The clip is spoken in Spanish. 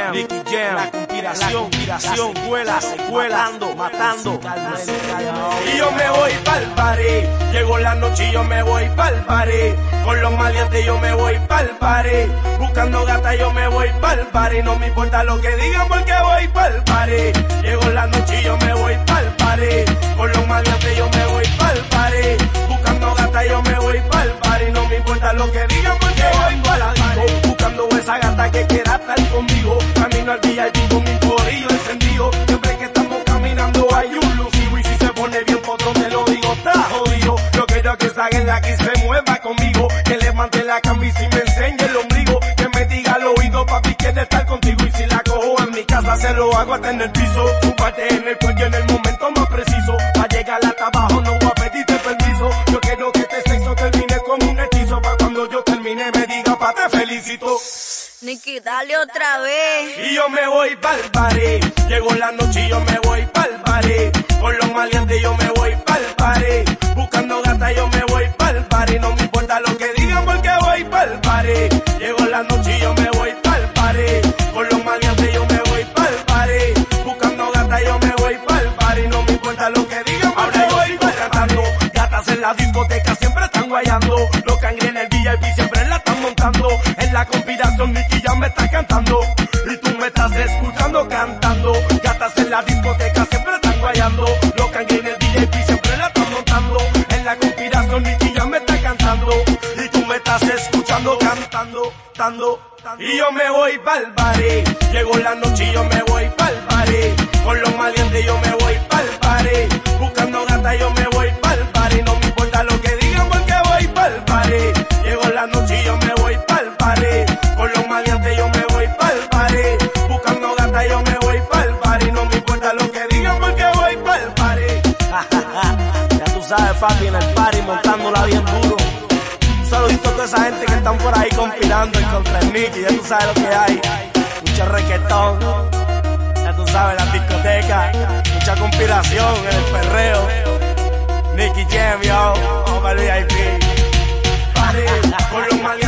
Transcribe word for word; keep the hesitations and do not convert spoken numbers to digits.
Jam, Nicky Jam, la conspiración, la conspiración, secuela, secuela, matando, matando. Y yo me voy pa'l party, llegó la noche y yo me voy pa'l party, con los maleantes yo me voy pa'l party, buscando gata yo me voy pa'l party, no me importa lo que digan porque voy pa'l party, llegó la noche y yo me voy pa'l party, con los maleantes yo me voy pa'l party, buscando gata yo me voy pa'l party, no me importa lo que digan porque voy pa'l party, buscando esa gata que quiera estar conmigo, camino al V I P con mi corillo encendido, siempre que estamos caminando hay un lucido y si se pone bien potro te lo digo, está jodido, yo quiero que salga que se mueva conmigo, que levante la camisa y me enseñe el ombligo, que me diga al oído papi quiere estar contigo y si la cojo en mi casa se lo hago hasta en el piso, tu parte en el cuello en el momento más preciso, para llegar hasta abajo no voy a pedirte permiso, yo quiero que este sexo termine con un hechizo, para cuando yo termine me diga pa te felicito. Nicky, dale otra vez. Y yo me voy pa'l party, llegó la noche y yo me voy pa'l party, con los maleantes yo me voy pa'l party, buscando gata yo me voy pa'l party, no me importa lo que digan porque voy pa'l party, llegó la noche y yo me voy pa'l party, con los maleantes yo me voy pa'l party, buscando gata yo me voy pa'l party, no me importa lo que digan porque voy pa'l cantando, gatas en la discoteca siempre están guayando, los cangres en el V I P siempre la están montando, en la conspiración Nicky ya me está cantando, y tú me estás escuchando cantando, gatas en la discoteca siempre están guayando, los cangres en el V I P siempre la están montando, en la conspiración Nicky ya me está cantando, y tú me estás escuchando cantando, tando, y yo me voy pa'l party, llegó la noche y yo me voy pa'l party, con los maleantes yo me voy pa'l party, buscando gata yo me voy pa'l party, no me importa lo que digan porque voy pa'l party, llegó la noche y yo me voy pa'l party, con los maleantes yo me voy pa'l party, buscando gata yo me voy pa'l party, no me importa lo que digan porque voy pa'l party. Ya tú sabes, papi, en el party montándola bien duro. Un saludito a toda esa gente que están por ahí conspirando en contra el Nicky, ya tú sabes lo que hay. Mucho reggaetón, ya tú sabes, la discoteca, mucha conspiración en el perreo. Nicky Jam, yo, vamos para el V I P. Party, con los maleantes